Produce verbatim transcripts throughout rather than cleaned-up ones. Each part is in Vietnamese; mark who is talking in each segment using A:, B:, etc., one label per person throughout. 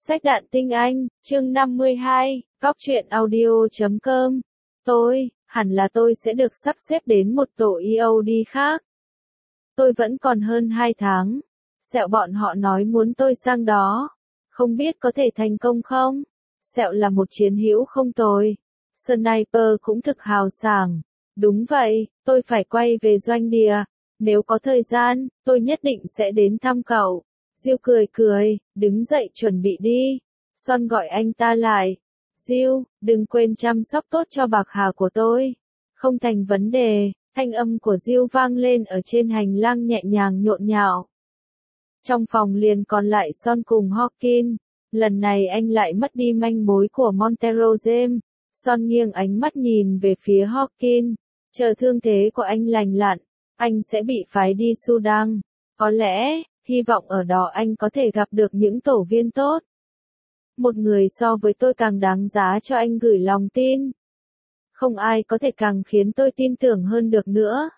A: Sách Đạn Tinh Anh, chương năm mươi hai, Góc truyện audio chấm com. Tôi, hẳn là tôi sẽ được sắp xếp đến một tổ e o đê khác. Tôi vẫn còn hơn hai tháng. Sẹo bọn họ nói muốn tôi sang đó. Không biết có thể thành công không? Sẹo là một chiến hữu không tồi. Sniper cũng thực hào sảng. Đúng vậy, tôi phải quay về doanh địa. Nếu có thời gian, tôi nhất định sẽ đến thăm cậu. Diêu cười cười, đứng dậy chuẩn bị đi. Son gọi anh ta lại. Diêu, đừng quên chăm sóc tốt cho bạc hà của tôi. Không thành vấn đề, thanh âm của Diêu vang lên ở trên hành lang nhẹ nhàng nhộn nhạo. Trong phòng liền còn lại Son cùng Hawkins. Lần này anh lại mất đi manh mối của Montero James. Son nghiêng ánh mắt nhìn về phía Hawkins. Chờ thương thế của anh lành lặn, anh sẽ bị phái đi Sudan. Có lẽ, hy vọng ở đó anh có thể gặp được những tổ viên tốt. Một người so với tôi càng đáng giá cho anh gửi lòng tin. Không ai có thể càng khiến tôi tin tưởng hơn được nữa.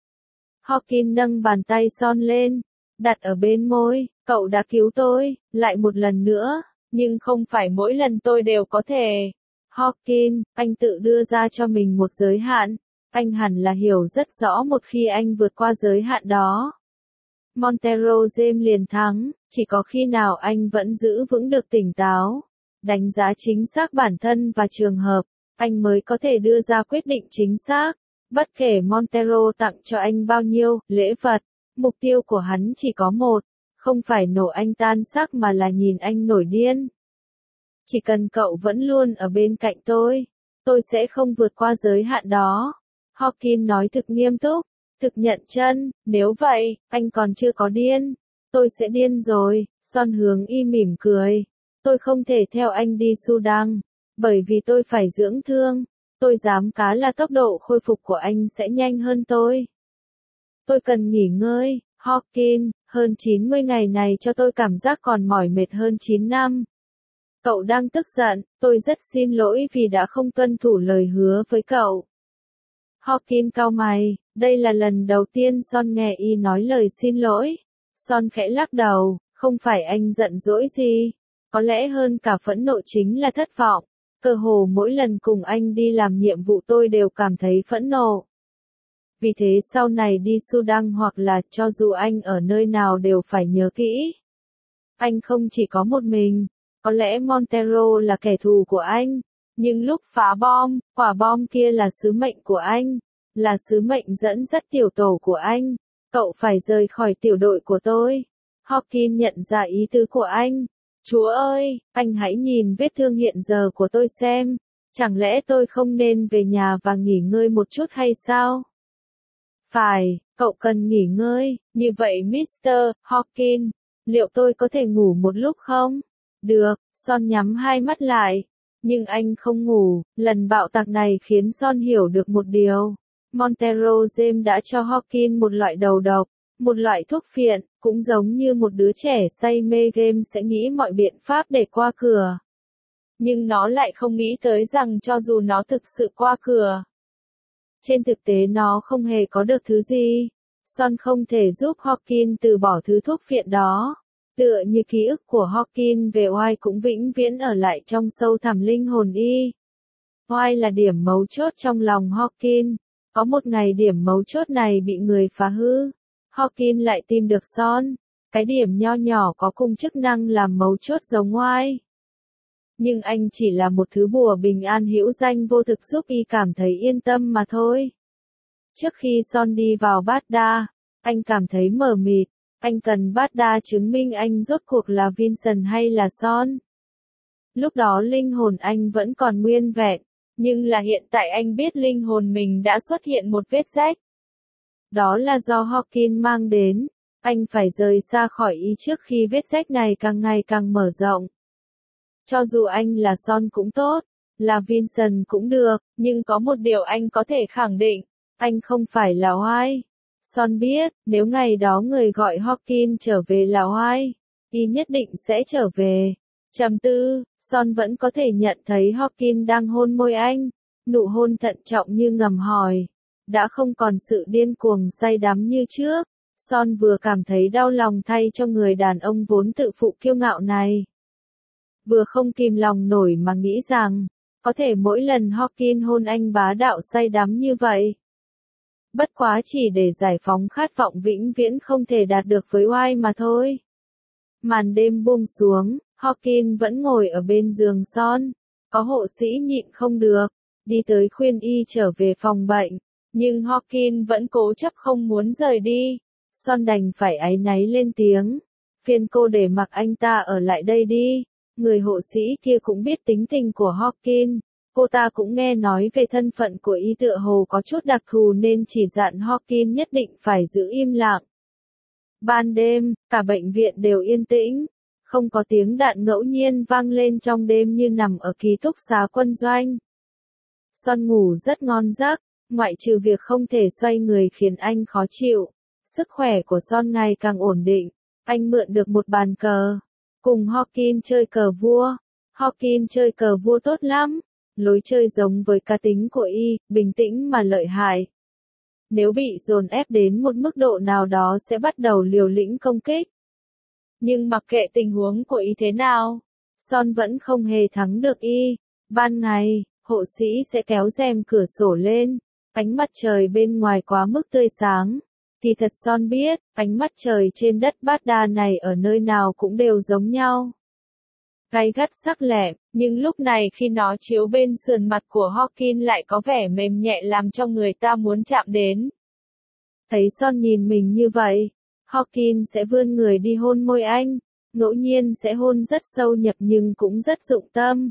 A: Hawkins nâng bàn tay Son lên, đặt ở bên môi. Cậu đã cứu tôi, lại một lần nữa, nhưng không phải mỗi lần tôi đều có thể. Hawkins, anh tự đưa ra cho mình một giới hạn. Anh hẳn là hiểu rất rõ một khi anh vượt qua giới hạn đó. Montero James liền thắng, chỉ có khi nào anh vẫn giữ vững được tỉnh táo, đánh giá chính xác bản thân và trường hợp, anh mới có thể đưa ra quyết định chính xác. Bất kể Montero tặng cho anh bao nhiêu lễ vật, mục tiêu của hắn chỉ có một, không phải nổ anh tan xác mà là nhìn anh nổi điên. Chỉ cần cậu vẫn luôn ở bên cạnh tôi, tôi sẽ không vượt qua giới hạn đó. Hawkins nói thực nghiêm túc. Thực nhận chân, nếu vậy, anh còn chưa có điên. Tôi sẽ điên rồi. Son hướng y mỉm cười. Tôi không thể theo anh đi Sudan, bởi vì tôi phải dưỡng thương. Tôi dám cá là tốc độ khôi phục của anh sẽ nhanh hơn tôi. Tôi cần nghỉ ngơi, Hawkins, hơn chín mươi ngày này cho tôi cảm giác còn mỏi mệt hơn chín năm. Cậu đang tức giận, tôi rất xin lỗi vì đã không tuân thủ lời hứa với cậu. Hawkins cau mày, đây là lần đầu tiên Son nghe y nói lời xin lỗi. Son khẽ lắc đầu, không phải anh giận dỗi gì. Có lẽ hơn cả phẫn nộ chính là thất vọng. Cơ hồ mỗi lần cùng anh đi làm nhiệm vụ tôi đều cảm thấy phẫn nộ. Vì thế sau này đi Sudan hoặc là cho dù anh ở nơi nào đều phải nhớ kỹ. Anh không chỉ có một mình, có lẽ Montero là kẻ thù của anh. Nhưng lúc phá bom, quả bom kia là sứ mệnh của anh, là sứ mệnh dẫn dắt tiểu tổ của anh. Cậu phải rời khỏi tiểu đội của tôi. Hawkins nhận ra ý tứ của anh. Chúa ơi, anh hãy nhìn vết thương hiện giờ của tôi xem. Chẳng lẽ tôi không nên về nhà và nghỉ ngơi một chút hay sao? Phải, cậu cần nghỉ ngơi. Như vậy mít tơ Hawkins, liệu tôi có thể ngủ một lúc không? Được, Son nhắm hai mắt lại. Nhưng anh không ngủ, lần bạo tạc này khiến Son hiểu được một điều. Montero James đã cho Hawkins một loại đầu độc, một loại thuốc phiện, cũng giống như một đứa trẻ say mê game sẽ nghĩ mọi biện pháp để qua cửa. Nhưng nó lại không nghĩ tới rằng cho dù nó thực sự qua cửa, trên thực tế nó không hề có được thứ gì. Son không thể giúp Hawkins từ bỏ thứ thuốc phiện đó. Tựa như ký ức của Hawkins về Oai cũng vĩnh viễn ở lại trong sâu thẳm linh hồn y. Oai là điểm mấu chốt trong lòng Hawkins. Có một ngày điểm mấu chốt này bị người phá hư. Hawkins lại tìm được Son. Cái điểm nho nhỏ có cùng chức năng làm mấu chốt giống Oai. Nhưng anh chỉ là một thứ bùa bình an hữu danh vô thực giúp y cảm thấy yên tâm mà thôi. Trước khi Son đi vào Baghdad, anh cảm thấy mờ mịt. Anh cần Baghdad chứng minh anh rốt cuộc là Vincent hay là Son. Lúc đó linh hồn anh vẫn còn nguyên vẹn, nhưng là hiện tại anh biết linh hồn mình đã xuất hiện một vết rách. Đó là do Hawkins mang đến, anh phải rời xa khỏi y trước khi vết rách này càng ngày càng mở rộng. Cho dù anh là Son cũng tốt, là Vincent cũng được, nhưng có một điều anh có thể khẳng định, anh không phải là Oai. Son biết, nếu ngày đó người gọi Hawkins trở về là Oai, y nhất định sẽ trở về. Trầm tư, Son vẫn có thể nhận thấy Hawkins đang hôn môi anh, nụ hôn thận trọng như ngầm hỏi. Đã không còn sự điên cuồng say đắm như trước. Son vừa cảm thấy đau lòng thay cho người đàn ông vốn tự phụ kiêu ngạo này. vừa không kìm lòng nổi mà nghĩ rằng, có thể mỗi lần Hawkins hôn anh bá đạo say đắm như vậy. Bất quá chỉ để giải phóng khát vọng vĩnh viễn không thể đạt được với White mà thôi. Màn đêm buông xuống, Hawkins vẫn ngồi ở bên giường Son. Có hộ sĩ nhịn không được, đi tới khuyên y trở về phòng bệnh. Nhưng Hawkins vẫn cố chấp không muốn rời đi. Son đành phải áy náy lên tiếng. Phiền cô để mặc anh ta ở lại đây đi. Người hộ sĩ kia cũng biết tính tình của Hawkins. Cô ta cũng nghe nói về thân phận của y tựa hồ có chút đặc thù nên chỉ dặn Hawkins nhất định phải giữ im lặng. Ban đêm, cả bệnh viện đều yên tĩnh. Không có tiếng đạn ngẫu nhiên vang lên trong đêm như nằm ở ký túc xá quân doanh. Son ngủ rất ngon giấc, ngoại trừ việc không thể xoay người khiến anh khó chịu. Sức khỏe của Son ngày càng ổn định. Anh mượn được một bàn cờ. Cùng Hawkins chơi cờ vua. Hawkins chơi cờ vua tốt lắm. Lối chơi giống với cá tính của y, bình tĩnh mà lợi hại. Nếu bị dồn ép đến một mức độ nào đó sẽ bắt đầu liều lĩnh công kích. Nhưng mặc kệ tình huống của y thế nào, Son vẫn không hề thắng được y. Ban ngày, hộ sĩ sẽ kéo rèm cửa sổ lên, ánh mặt trời bên ngoài quá mức tươi sáng. Kỳ thật Son biết, ánh mặt trời trên đất Bát Đa này ở nơi nào cũng đều giống nhau. Gay gắt sắc lẹm, nhưng lúc này khi nó chiếu bên sườn mặt của Hawkins lại có vẻ mềm nhẹ làm cho người ta muốn chạm đến. Thấy Son nhìn mình như vậy, Hawkins sẽ vươn người đi hôn môi anh, ngẫu nhiên sẽ hôn rất sâu nhập nhưng cũng rất dụng tâm.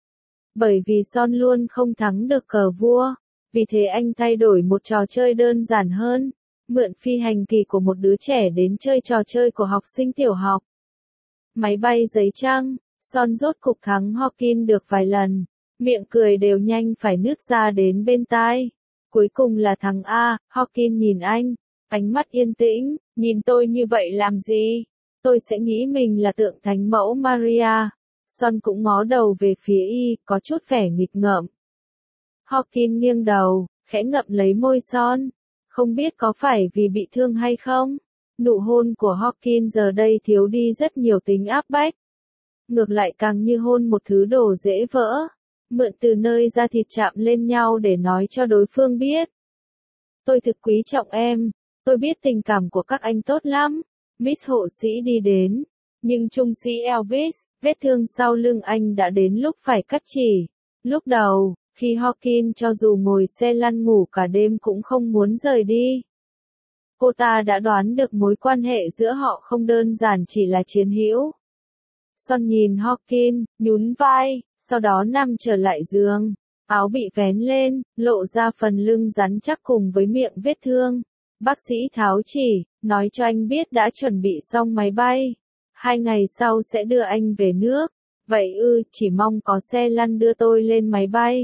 A: Bởi vì Son luôn không thắng được cờ vua, vì thế anh thay đổi một trò chơi đơn giản hơn, mượn phi hành kỳ của một đứa trẻ đến chơi trò chơi của học sinh tiểu học. Máy bay giấy trăng, Son rốt cục thắng Hawkins được vài lần, miệng cười đều nhanh phải nứt ra đến bên tai. Cuối cùng là thằng A, Hawkins nhìn anh, ánh mắt yên tĩnh, nhìn tôi như vậy làm gì? Tôi sẽ nghĩ mình là tượng thánh mẫu Maria. Son cũng ngó đầu về phía y, có chút vẻ nghịch ngợm. Hawkins nghiêng đầu, khẽ ngậm lấy môi Son. Không biết có phải vì bị thương hay không? Nụ hôn của Hawkins giờ đây thiếu đi rất nhiều tính áp bách. Ngược lại càng như hôn một thứ đồ dễ vỡ. Mượn từ nơi da thịt chạm lên nhau để nói cho đối phương biết. Tôi thực quý trọng em. Tôi biết tình cảm của các anh tốt lắm. Miss hộ sĩ đi đến. Nhưng trung sĩ Elvis, vết thương sau lưng anh đã đến lúc phải cắt chỉ. Lúc đầu, khi Hawkins cho dù ngồi xe lăn ngủ cả đêm cũng không muốn rời đi. Cô ta đã đoán được mối quan hệ giữa họ không đơn giản chỉ là chiến hữu. Son nhìn Hawkins, nhún vai, sau đó nằm trở lại giường. Áo bị vén lên, lộ ra phần lưng rắn chắc cùng với miệng vết thương. Bác sĩ tháo chỉ, nói cho anh biết đã chuẩn bị xong máy bay. Hai ngày sau sẽ đưa anh về nước. Vậy ư, chỉ mong có xe lăn đưa tôi lên máy bay.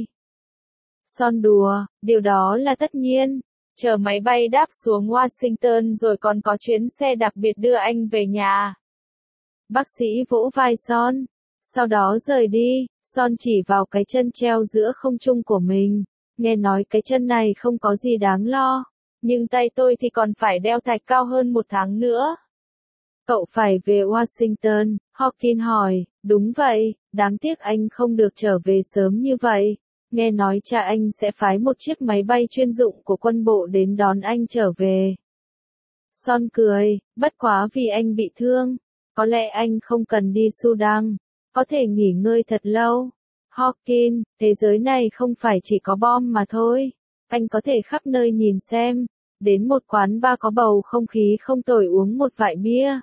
A: Son đùa, điều đó là tất nhiên. Chờ máy bay đáp xuống Washington rồi còn có chuyến xe đặc biệt đưa anh về nhà. Bác sĩ vỗ vai Son. Sau đó rời đi, Son chỉ vào cái chân treo giữa không trung của mình. Nghe nói cái chân này không có gì đáng lo. Nhưng tay tôi thì còn phải đeo thạch cao hơn một tháng nữa. Cậu phải về Washington, Hawkins hỏi. Đúng vậy, đáng tiếc anh không được trở về sớm như vậy. Nghe nói cha anh sẽ phái một chiếc máy bay chuyên dụng của quân bộ đến đón anh trở về. Son cười, bất quá vì anh bị thương. Có lẽ anh không cần đi Sudan, có thể nghỉ ngơi thật lâu. Hawkins, thế giới này không phải chỉ có bom mà thôi. Anh có thể khắp nơi nhìn xem. Đến một quán bar có bầu không khí không tồi uống một vại bia.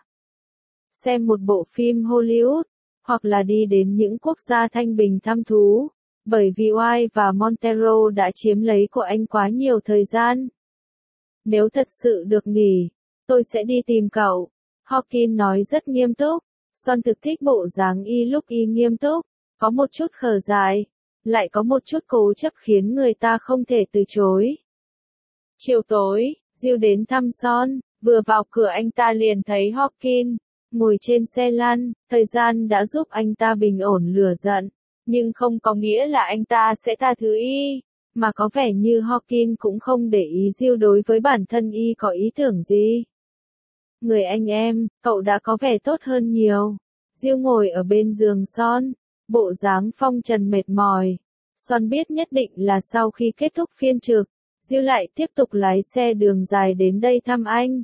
A: Xem một bộ phim Hollywood, hoặc là đi đến những quốc gia thanh bình thăm thú. Bởi vì White và Montero đã chiếm lấy của anh quá nhiều thời gian. Nếu thật sự được nghỉ, tôi sẽ đi tìm cậu. Hawkins nói rất nghiêm túc. Son thực thích bộ dáng y lúc y nghiêm túc. Có một chút khờ dại, lại có một chút cố chấp khiến người ta không thể từ chối. Chiều tối, Jill đến thăm Son. Vừa vào cửa anh ta liền thấy Hawkins ngồi trên xe lăn. Thời gian đã giúp anh ta bình ổn lửa giận. Nhưng không có nghĩa là anh ta sẽ tha thứ y, mà có vẻ như Hawkins cũng không để ý Jill đối với bản thân y có ý tưởng gì. Người anh em, cậu đã có vẻ tốt hơn nhiều. Diêu ngồi ở bên giường Son, bộ dáng phong trần mệt mỏi. Son biết nhất định là sau khi kết thúc phiên trực, Diêu lại tiếp tục lái xe đường dài đến đây thăm anh.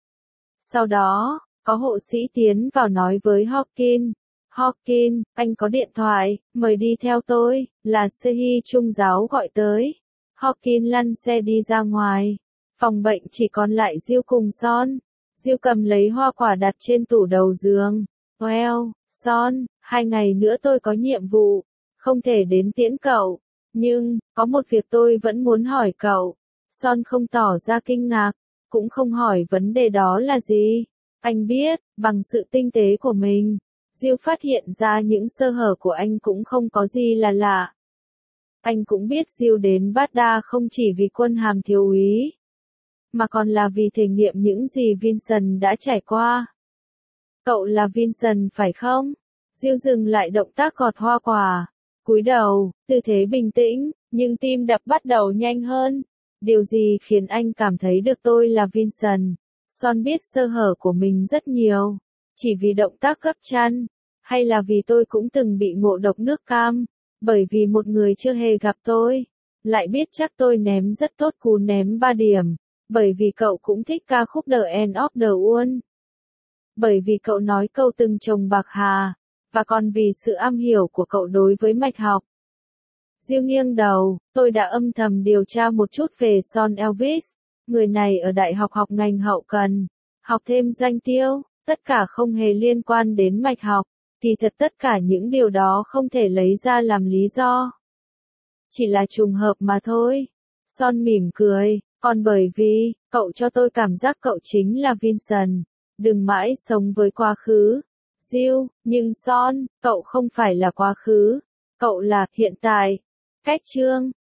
A: Sau đó, có hộ sĩ tiến vào nói với Hawkin. Hawkin, anh có điện thoại, mời đi theo tôi, là Sehi trung giáo gọi tới. Hawkin lăn xe đi ra ngoài. Phòng bệnh chỉ còn lại Diêu cùng Son. Diêu cầm lấy hoa quả đặt trên tủ đầu giường. Well, Son, hai ngày nữa tôi có nhiệm vụ, không thể đến tiễn cậu. Nhưng, có một việc tôi vẫn muốn hỏi cậu. Son không tỏ ra kinh ngạc, cũng không hỏi vấn đề đó là gì. Anh biết, bằng sự tinh tế của mình, Diêu phát hiện ra những sơ hở của anh cũng không có gì là lạ. Anh cũng biết Diêu đến Baghdad không chỉ vì quân hàm thiếu úy, mà còn là vì thể nghiệm những gì Vincent đã trải qua. Cậu là Vincent phải không? Diêu dừng lại động tác gọt hoa quả, cúi đầu, tư thế bình tĩnh, nhưng tim đập bắt đầu nhanh hơn. Điều gì khiến anh cảm thấy được tôi là Vincent? Son biết sơ hở của mình rất nhiều, chỉ vì động tác gấp chăn, hay là vì tôi cũng từng bị ngộ độc nước cam, bởi vì một người chưa hề gặp tôi, lại biết chắc tôi ném rất tốt cú ném ba điểm, bởi vì cậu cũng thích ca khúc The End of the World. Bởi vì cậu nói cậu từng trồng bạc hà, và còn vì sự am hiểu của cậu đối với mạch học. Diêu nghiêng đầu, tôi đã âm thầm điều tra một chút về Son Elvis. Người này ở đại học học ngành hậu cần, học thêm doanh tiêu, tất cả không hề liên quan đến mạch học, thì thật tất cả những điều đó không thể lấy ra làm lý do. Chỉ là trùng hợp mà thôi. Son mỉm cười, còn bởi vì, cậu cho tôi cảm giác cậu chính là Vincent, đừng mãi sống với quá khứ. Diêu, nhưng Son, cậu không phải là quá khứ, cậu là hiện tại. Cách chương